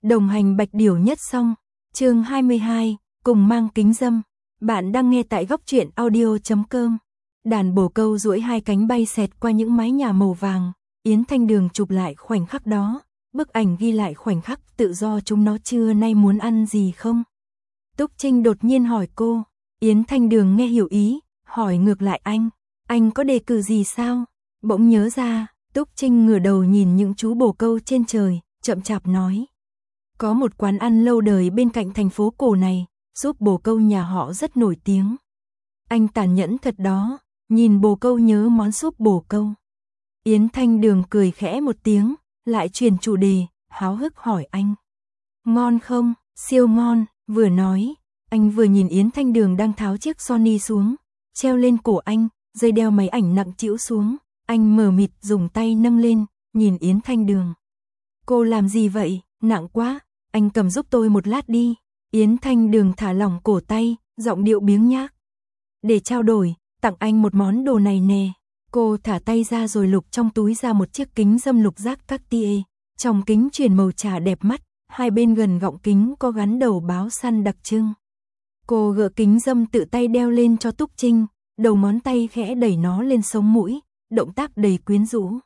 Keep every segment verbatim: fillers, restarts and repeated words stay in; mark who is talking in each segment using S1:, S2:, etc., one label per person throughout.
S1: Đồng hành Bạch Điểu nhất xong, chương hai mươi hai, cùng mang kính dâm. Bạn đang nghe tại góc truyện audio chấm com. Đàn bồ câu duỗi hai cánh bay xẹt qua những mái nhà màu vàng, Yến Thanh Đường chụp lại khoảnh khắc đó, bức ảnh ghi lại khoảnh khắc tự do chúng nó trưa nay muốn ăn gì không? Túc Trinh đột nhiên hỏi cô, Yến Thanh Đường nghe hiểu ý, hỏi ngược lại anh, anh có đề cử gì sao? Bỗng nhớ ra, Túc Trinh ngửa đầu nhìn những chú bồ câu trên trời, chậm chạp nói. Có một quán ăn lâu đời bên cạnh thành phố cổ này, súp bồ câu nhà họ rất nổi tiếng. Anh tàn nhẫn thật đó, nhìn bồ câu nhớ món súp bồ câu. Yến Thanh Đường cười khẽ một tiếng, lại chuyển chủ đề, háo hức hỏi anh. Ngon không? Siêu ngon, vừa nói, anh vừa nhìn Yến Thanh Đường đang tháo chiếc Sony xuống, treo lên cổ anh, dây đeo máy ảnh nặng trĩu xuống, anh mờ mịt dùng tay nâng lên, nhìn Yến Thanh Đường. Cô làm gì vậy? Nặng quá, anh cầm giúp tôi một lát đi. Yến Thanh Đường thả lỏng cổ tay, giọng điệu biếng nhác. Để trao đổi, tặng anh một món đồ này nè. Cô thả tay ra rồi lục trong túi ra một chiếc kính dâm lục giác Cartier. Trong kính chuyển màu trà đẹp mắt, hai bên gần gọng kính có gắn đầu báo săn đặc trưng. Cô gỡ kính dâm tự tay đeo lên cho Túc Trinh, đầu ngón tay khẽ đẩy nó lên sống mũi, động tác đầy quyến rũ.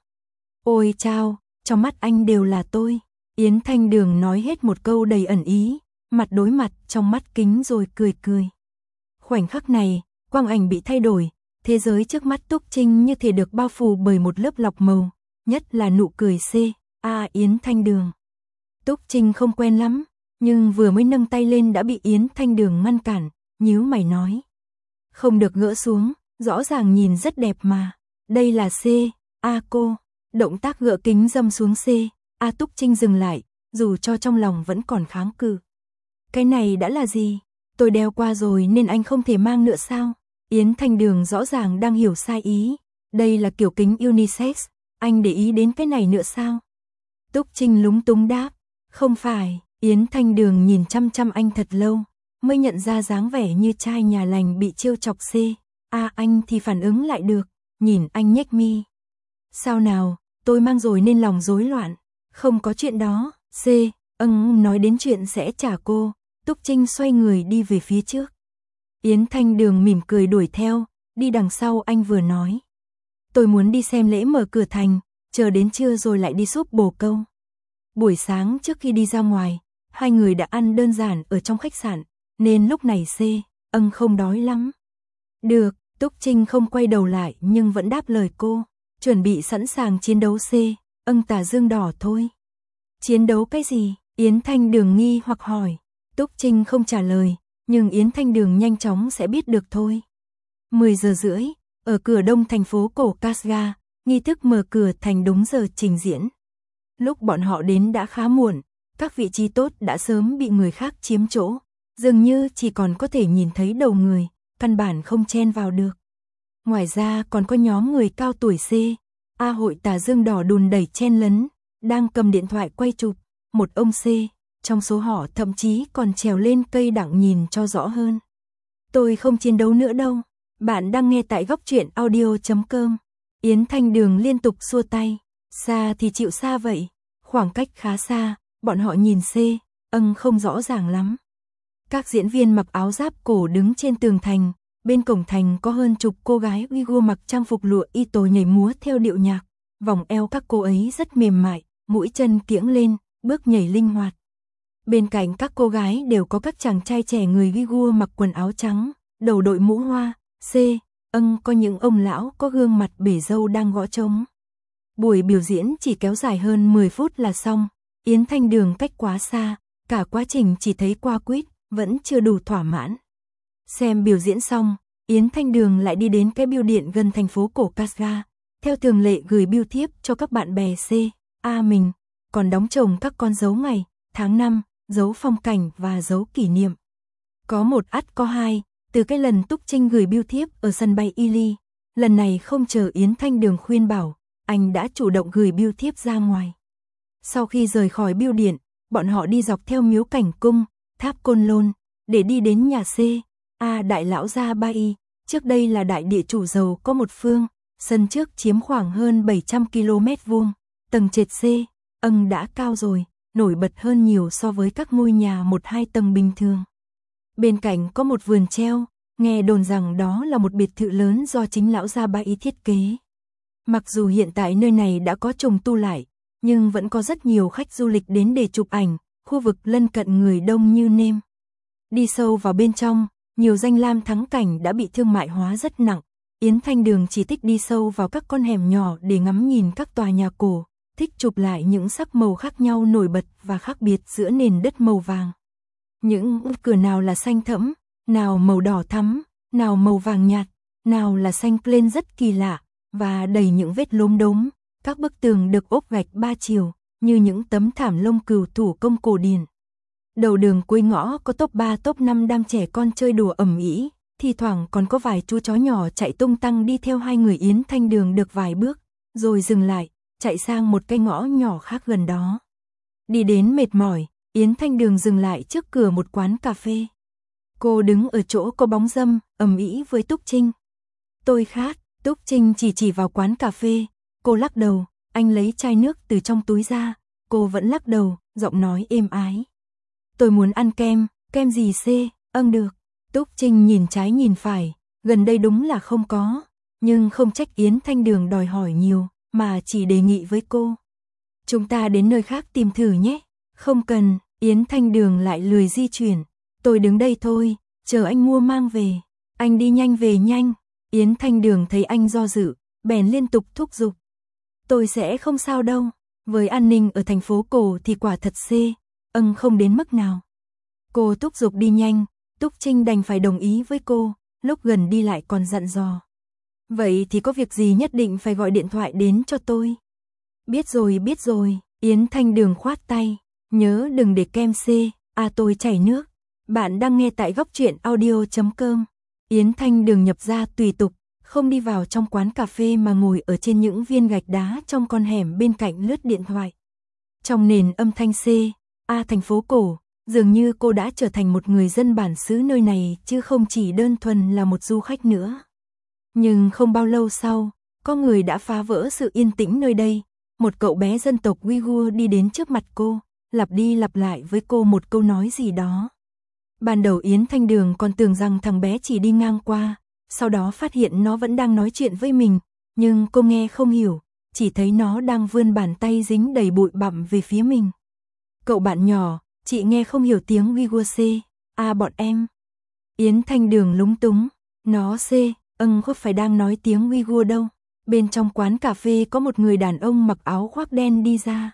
S1: Ôi chao, trong mắt anh đều là tôi. Yến Thanh Đường nói hết một câu đầy ẩn ý, mặt đối mặt trong mắt kính rồi cười cười. Khoảnh khắc này, quang ảnh bị thay đổi, thế giới trước mắt Túc Trinh như thể được bao phủ bởi một lớp lọc màu, nhất là nụ cười C, A Yến Thanh Đường. Túc Trinh không quen lắm, nhưng vừa mới nâng tay lên đã bị Yến Thanh Đường ngăn cản, nhíu mày nói. Không được gỡ xuống, rõ ràng nhìn rất đẹp mà. Đây là C, A cô. Động tác gỡ kính dâm xuống C, A Túc Trinh dừng lại, dù cho trong lòng vẫn còn kháng cự. Cái này đã là gì? Tôi đeo qua rồi nên anh không thể mang nữa sao? Yến Thanh Đường rõ ràng đang hiểu sai ý. Đây là kiểu kính unisex, anh để ý đến cái này nữa sao? Túc Trinh lúng túng đáp. Không phải, Yến Thanh Đường nhìn chăm chăm anh thật lâu, mới nhận ra dáng vẻ như trai nhà lành bị trêu chọc C. A anh thì phản ứng lại được, nhìn anh nhếch mi. Sao nào, tôi mang rồi nên lòng rối loạn. Không có chuyện đó, C, âng nói đến chuyện sẽ trả cô. Túc Trinh xoay người đi về phía trước. Yến Thanh Đường mỉm cười đuổi theo, đi đằng sau anh vừa nói. Tôi muốn đi xem lễ mở cửa thành, chờ đến trưa rồi lại đi súp bồ câu. Buổi sáng trước khi đi ra ngoài, hai người đã ăn đơn giản ở trong khách sạn, nên lúc này C, âng không đói lắm. Được, Túc Trinh không quay đầu lại nhưng vẫn đáp lời cô, chuẩn bị sẵn sàng chiến đấu C, âng tà dương đỏ thôi. Chiến đấu cái gì? Yến Thanh Đường nghi hoặc hỏi. Túc Trinh không trả lời, nhưng Yến Thanh Đường nhanh chóng sẽ biết được thôi. mười giờ rưỡi, ở cửa đông thành phố cổ Casga, nghi thức mở cửa thành đúng giờ trình diễn. Lúc bọn họ đến đã khá muộn, các vị trí tốt đã sớm bị người khác chiếm chỗ, dường như chỉ còn có thể nhìn thấy đầu người, căn bản không chen vào được. Ngoài ra còn có nhóm người cao tuổi C, A hội tà dương đỏ đùn đẩy chen lấn, đang cầm điện thoại quay chụp, một ông C, trong số họ thậm chí còn trèo lên cây đặng nhìn cho rõ hơn. Tôi không chiến đấu nữa đâu, bạn đang nghe tại góc truyện audio chấm com. Yến Thanh Đường liên tục xua tay, xa thì chịu xa vậy, khoảng cách khá xa, bọn họ nhìn C, âng không rõ ràng lắm. Các diễn viên mặc áo giáp cổ đứng trên tường thành, bên cổng thành có hơn chục cô gái Uyghur mặc trang phục lụa y tố nhảy múa theo điệu nhạc, vòng eo các cô ấy rất mềm mại, mũi chân kiễng lên, bước nhảy linh hoạt. Bên cạnh các cô gái đều có các chàng trai trẻ người Uyghur mặc quần áo trắng, đầu đội mũ hoa, C, âng có những ông lão có gương mặt bể râu đang gõ trống. Buổi biểu diễn chỉ kéo dài hơn mười phút là xong, Yến Thanh Đường cách quá xa, cả quá trình chỉ thấy qua quýt, vẫn chưa đủ thỏa mãn. Xem biểu diễn xong, Yến Thanh Đường lại đi đến cái bưu điện gần thành phố cổ Casga, theo thường lệ gửi bưu thiếp cho các bạn bè C, A mình, còn đóng chồng các con dấu ngày, tháng năm, dấu phong cảnh và dấu kỷ niệm. Có một ắt có hai, từ cái lần Túc Trinh gửi bưu thiếp ở sân bay Ily, lần này không chờ Yến Thanh Đường khuyên bảo, anh đã chủ động gửi bưu thiếp ra ngoài. Sau khi rời khỏi bưu điện, bọn họ đi dọc theo miếu cảnh cung, tháp Côn Lôn, để đi đến nhà C, A đại lão gia Ba Y, trước đây là đại địa chủ giàu có một phương, sân trước chiếm khoảng hơn bảy trăm ki lô mét vuông, tầng trệt C, âng đã cao rồi, nổi bật hơn nhiều so với các ngôi nhà một hai tầng bình thường. Bên cạnh có một vườn treo, nghe đồn rằng đó là một biệt thự lớn do chính lão gia Ba Ý thiết kế. Mặc dù hiện tại nơi này đã có trùng tu lại, nhưng vẫn có rất nhiều khách du lịch đến để chụp ảnh, khu vực lân cận người đông như nêm. Đi sâu vào bên trong, nhiều danh lam thắng cảnh đã bị thương mại hóa rất nặng. Yến Thanh Đường chỉ thích đi sâu vào các con hẻm nhỏ để ngắm nhìn các tòa nhà cổ, thích chụp lại những sắc màu khác nhau nổi bật và khác biệt giữa nền đất màu vàng. Những cửa nào là xanh thẫm, nào màu đỏ thắm, nào màu vàng nhạt, nào là xanh lên rất kỳ lạ, và đầy những vết lốm đốm. Các bức tường được ốp gạch ba chiều, như những tấm thảm lông cừu thủ công cổ điển. Đầu đường cuối ngõ có top ba top năm đám trẻ con chơi đùa ầm ĩ, thi thoảng còn có vài chú chó nhỏ chạy tung tăng đi theo hai người. Yến Thanh Đường được vài bước, rồi dừng lại, chạy sang một cái ngõ nhỏ khác gần đó. Đi đến mệt mỏi, Yến Thanh Đường dừng lại trước cửa một quán cà phê. Cô đứng ở chỗ có bóng râm, ầm ĩ với Túc Trinh. Tôi khát. Túc Trinh chỉ chỉ vào quán cà phê. Cô lắc đầu, anh lấy chai nước từ trong túi ra. Cô vẫn lắc đầu, giọng nói êm ái. Tôi muốn ăn kem. Kem gì C? Âng được. Túc Trinh nhìn trái nhìn phải, gần đây đúng là không có, nhưng không trách Yến Thanh Đường đòi hỏi nhiều, mà chỉ đề nghị với cô. Chúng ta đến nơi khác tìm thử nhé. Không cần. Yến Thanh Đường lại lười di chuyển. Tôi đứng đây thôi, chờ anh mua mang về. Anh đi nhanh về nhanh. Yến Thanh Đường thấy anh do dự, bèn liên tục thúc giục. Tôi sẽ không sao đâu, với an ninh ở thành phố cổ thì quả thật C, âng không đến mức nào. Cô thúc giục đi nhanh, Túc Trinh đành phải đồng ý với cô, lúc gần đi lại còn dặn dò. Vậy thì có việc gì nhất định phải gọi điện thoại đến cho tôi. Biết rồi biết rồi, Yến Thanh Đường khoát tay, nhớ đừng để kem C, à tôi chảy nước. Bạn đang nghe tại góc truyện audio chấm com. Yến Thanh Đường nhập ra tùy tục, không đi vào trong quán cà phê mà ngồi ở trên những viên gạch đá trong con hẻm bên cạnh lướt điện thoại. Trong nền âm thanh C, A thành phố cổ, dường như cô đã trở thành một người dân bản xứ nơi này chứ không chỉ đơn thuần là một du khách nữa. Nhưng không bao lâu sau, có người đã phá vỡ sự yên tĩnh nơi đây. Một cậu bé dân tộc Uighur đi đến trước mặt cô, lặp đi lặp lại với cô một câu nói gì đó. Ban đầu Yến Thanh Đường còn tưởng rằng thằng bé chỉ đi ngang qua, sau đó phát hiện nó vẫn đang nói chuyện với mình, nhưng cô nghe không hiểu, chỉ thấy nó đang vươn bàn tay dính đầy bụi bặm về phía mình. Cậu bạn nhỏ, chị nghe không hiểu tiếng Uighur C, à bọn em. Yến Thanh Đường lúng túng, nó C, âng không phải đang nói tiếng Uighur đâu. Bên trong quán cà phê có một người đàn ông mặc áo khoác đen đi ra.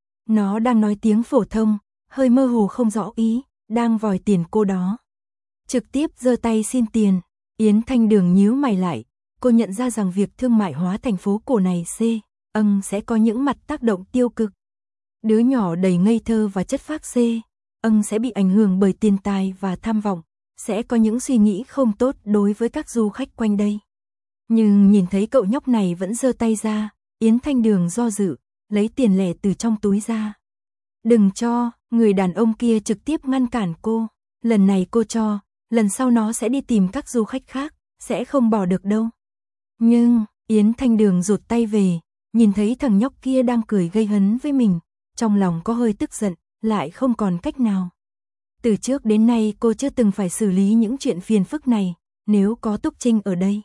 S1: Nó đang nói tiếng phổ thông, hơi mơ hồ không rõ ý, đang vòi tiền cô đó. Trực tiếp giơ tay xin tiền. Yến Thanh Đường nhíu mày lại, cô nhận ra rằng việc thương mại hóa thành phố cổ này C, âng sẽ có những mặt tác động tiêu cực. Đứa nhỏ đầy ngây thơ và chất phác C, âng sẽ bị ảnh hưởng bởi tiền tài và tham vọng, sẽ có những suy nghĩ không tốt đối với các du khách quanh đây. Nhưng nhìn thấy cậu nhóc này vẫn giơ tay ra, Yến Thanh Đường do dự, lấy tiền lẻ từ trong túi ra. Đừng cho, người đàn ông kia trực tiếp ngăn cản cô. Lần này cô cho, lần sau nó sẽ đi tìm các du khách khác, sẽ không bỏ được đâu. Nhưng, Yến Thanh Đường rụt tay về, nhìn thấy thằng nhóc kia đang cười gây hấn với mình, trong lòng có hơi tức giận, lại không còn cách nào. Từ trước đến nay cô chưa từng phải xử lý những chuyện phiền phức này, nếu có Túc Trinh ở đây.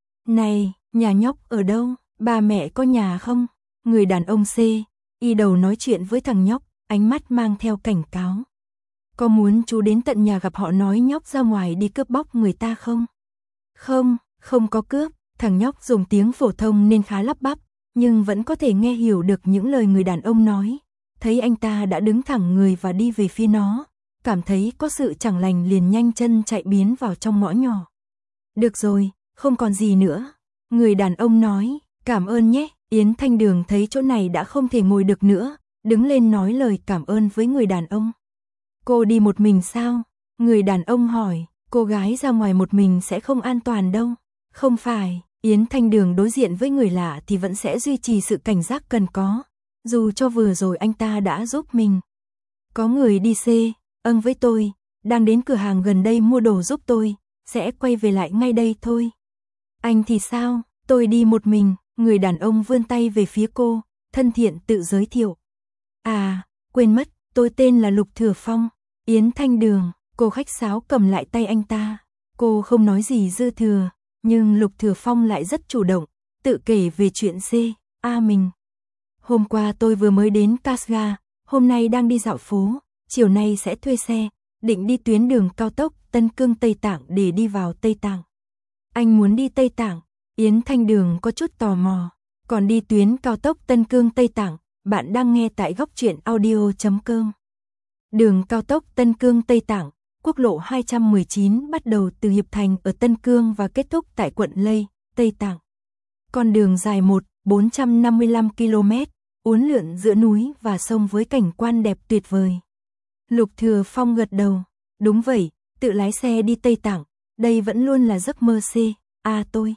S1: Này, nhà nhóc ở đâu, ba mẹ có nhà không? Người đàn ông C, y đầu nói chuyện với thằng nhóc, ánh mắt mang theo cảnh cáo. Có muốn chú đến tận nhà gặp họ nói nhóc ra ngoài đi cướp bóc người ta không? Không, không có cướp. Thằng nhóc dùng tiếng phổ thông nên khá lắp bắp, nhưng vẫn có thể nghe hiểu được những lời người đàn ông nói. Thấy anh ta đã đứng thẳng người và đi về phía nó, cảm thấy có sự chẳng lành liền nhanh chân chạy biến vào trong ngõ nhỏ. Được rồi, không còn gì nữa. Người đàn ông nói, cảm ơn nhé. Yến Thanh Đường thấy chỗ này đã không thể ngồi được nữa, đứng lên nói lời cảm ơn với người đàn ông. Cô đi một mình sao? Người đàn ông hỏi, cô gái ra ngoài một mình sẽ không an toàn đâu. Không phải, Yến Thanh Đường đối diện với người lạ thì vẫn sẽ duy trì sự cảnh giác cần có, dù cho vừa rồi anh ta đã giúp mình. Có người đi C, âng với tôi, đang đến cửa hàng gần đây mua đồ giúp tôi, sẽ quay về lại ngay đây thôi. Anh thì sao? Tôi đi một mình. Người đàn ông vươn tay về phía cô, thân thiện tự giới thiệu. À, quên mất, tôi tên là Lục Thừa Phong. Yến Thanh Đường, cô khách sáo cầm lại tay anh ta. Cô không nói gì dư thừa, nhưng Lục Thừa Phong lại rất chủ động, tự kể về chuyện C. A mình. Hôm qua tôi vừa mới đến Casga, hôm nay đang đi dạo phố, chiều nay sẽ thuê xe, định đi tuyến đường cao tốc Tân Cương Tây Tạng để đi vào Tây Tạng. Anh muốn đi Tây Tạng? Yến Thanh Đường có chút tò mò. Còn đi tuyến cao tốc Tân Cương Tây Tạng, bạn đang nghe tại góc truyện audio chấm com. Đường cao tốc Tân Cương Tây Tạng, quốc lộ hai trăm mười chín bắt đầu từ Hiệp Thành ở Tân Cương và kết thúc tại quận Lây, Tây Tạng. Con đường dài một nghìn bốn trăm năm mươi lăm ki lô mét, uốn lượn giữa núi và sông với cảnh quan đẹp tuyệt vời. Lục Thừa Phong gật đầu. Đúng vậy, tự lái xe đi Tây Tạng, đây vẫn luôn là giấc mơ C. A tôi.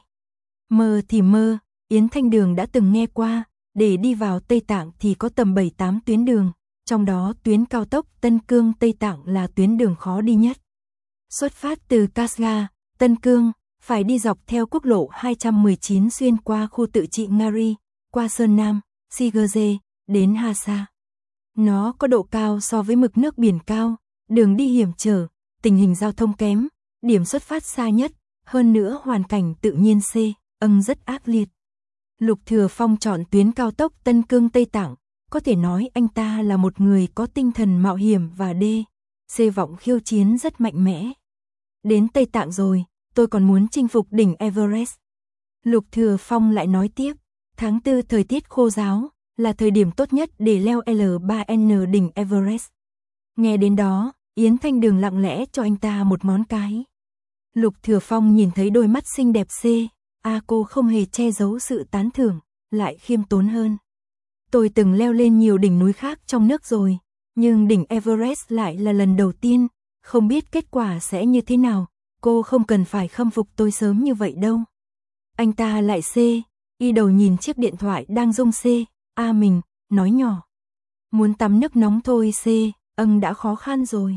S1: Mơ thì mơ, Yến Thanh Đường đã từng nghe qua, để đi vào Tây Tạng thì có tầm bảy tám tuyến đường, trong đó tuyến cao tốc Tân Cương Tây Tạng là tuyến đường khó đi nhất. Xuất phát từ Casga, Tân Cương, phải đi dọc theo quốc lộ hai trăm mười chín xuyên qua khu tự trị Ngari, qua Sơn Nam, Sigeze, đến Hasa. Nó có độ cao so với mực nước biển cao, đường đi hiểm trở, tình hình giao thông kém, điểm xuất phát xa nhất, hơn nữa hoàn cảnh tự nhiên C. âng rất ác liệt. Lục Thừa Phong chọn tuyến cao tốc Tân Cương Tây Tạng, có thể nói anh ta là một người có tinh thần mạo hiểm và D. C vọng khiêu chiến rất mạnh mẽ. Đến Tây Tạng rồi, tôi còn muốn chinh phục đỉnh Everest. Lục Thừa Phong lại nói tiếp, tháng tư thời tiết khô ráo, là thời điểm tốt nhất để leo L ba N đỉnh Everest. Nghe đến đó, Yến Thanh Đường lặng lẽ cho anh ta một ngón cái. Lục Thừa Phong nhìn thấy đôi mắt xinh đẹp C. A cô không hề che giấu sự tán thưởng, lại khiêm tốn hơn. Tôi từng leo lên nhiều đỉnh núi khác trong nước rồi, nhưng đỉnh Everest lại là lần đầu tiên, không biết kết quả sẽ như thế nào, cô không cần phải khâm phục tôi sớm như vậy đâu. Anh ta lại C. Y đầu nhìn chiếc điện thoại đang rung C. A mình, nói nhỏ. Muốn tắm nước nóng thôi C. Âng đã khó khăn rồi.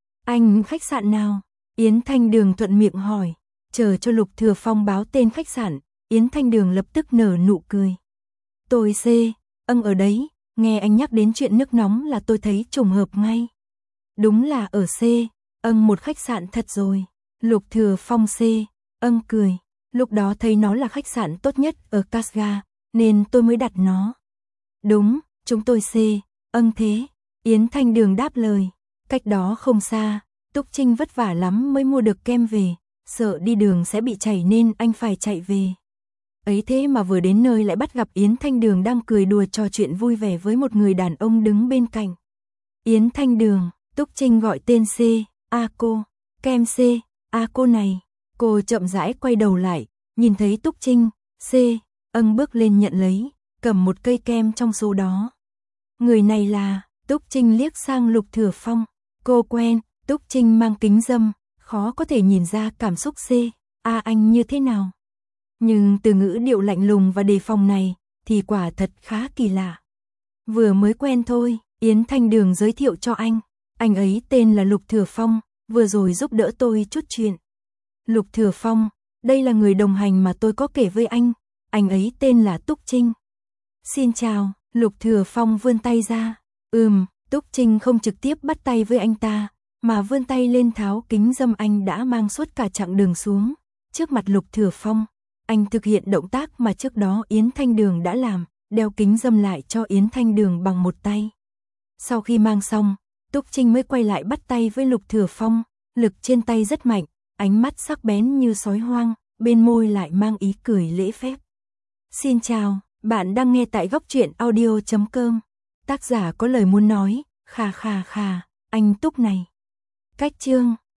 S1: Anh khách sạn nào? Yến Thanh Đường thuận miệng hỏi. Chờ cho Lục Thừa Phong báo tên khách sạn, Yến Thanh Đường lập tức nở nụ cười. Tôi C. Âng ở đấy, nghe anh nhắc đến chuyện nước nóng là tôi thấy trùng hợp ngay. Đúng là ở C. Âng một khách sạn thật rồi. Lục Thừa Phong C. Âng cười. Lúc đó thấy nó là khách sạn tốt nhất ở Casga, nên tôi mới đặt nó. Đúng, chúng tôi C. Âng thế. Yến Thanh Đường đáp lời. Cách đó không xa, Túc Trinh vất vả lắm mới mua được kem về, sợ đi đường sẽ bị chảy nên anh phải chạy về. Ấy thế mà vừa đến nơi lại bắt gặp Yến Thanh Đường đang cười đùa trò chuyện vui vẻ với một người đàn ông đứng bên cạnh. Yến Thanh Đường, Túc Trinh gọi tên C. A cô, kem C. A cô này. Cô chậm rãi quay đầu lại, nhìn thấy Túc Trinh, C. Âng bước lên nhận lấy, cầm một cây kem trong số đó. Người này là, Túc Trinh liếc sang Lục Thừa Phong. Cô quen, Túc Trinh mang kính râm, khó có thể nhìn ra cảm xúc C. A anh như thế nào. Nhưng từ ngữ điệu lạnh lùng và đề phòng này, thì quả thật khá kỳ lạ. Vừa mới quen thôi, Yến Thanh Đường giới thiệu cho anh. Anh ấy tên là Lục Thừa Phong, vừa rồi giúp đỡ tôi chút chuyện. Lục Thừa Phong, đây là người đồng hành mà tôi có kể với anh. Anh ấy tên là Túc Trinh. Xin chào, Lục Thừa Phong vươn tay ra. Ừm, Túc Trinh không trực tiếp bắt tay với anh ta, mà vươn tay lên tháo kính râm anh đã mang suốt cả chặng đường xuống. Trước mặt Lục Thừa Phong, anh thực hiện động tác mà trước đó Yến Thanh Đường đã làm, đeo kính râm lại cho Yến Thanh Đường bằng một tay. Sau khi mang xong, Túc Trinh mới quay lại bắt tay với Lục Thừa Phong, lực trên tay rất mạnh, ánh mắt sắc bén như sói hoang, bên môi lại mang ý cười lễ phép. Xin chào, bạn đang nghe tại góc truyện audio chấm com. Tác giả có lời muốn nói, khà khà khà, anh Túc này. Cách chương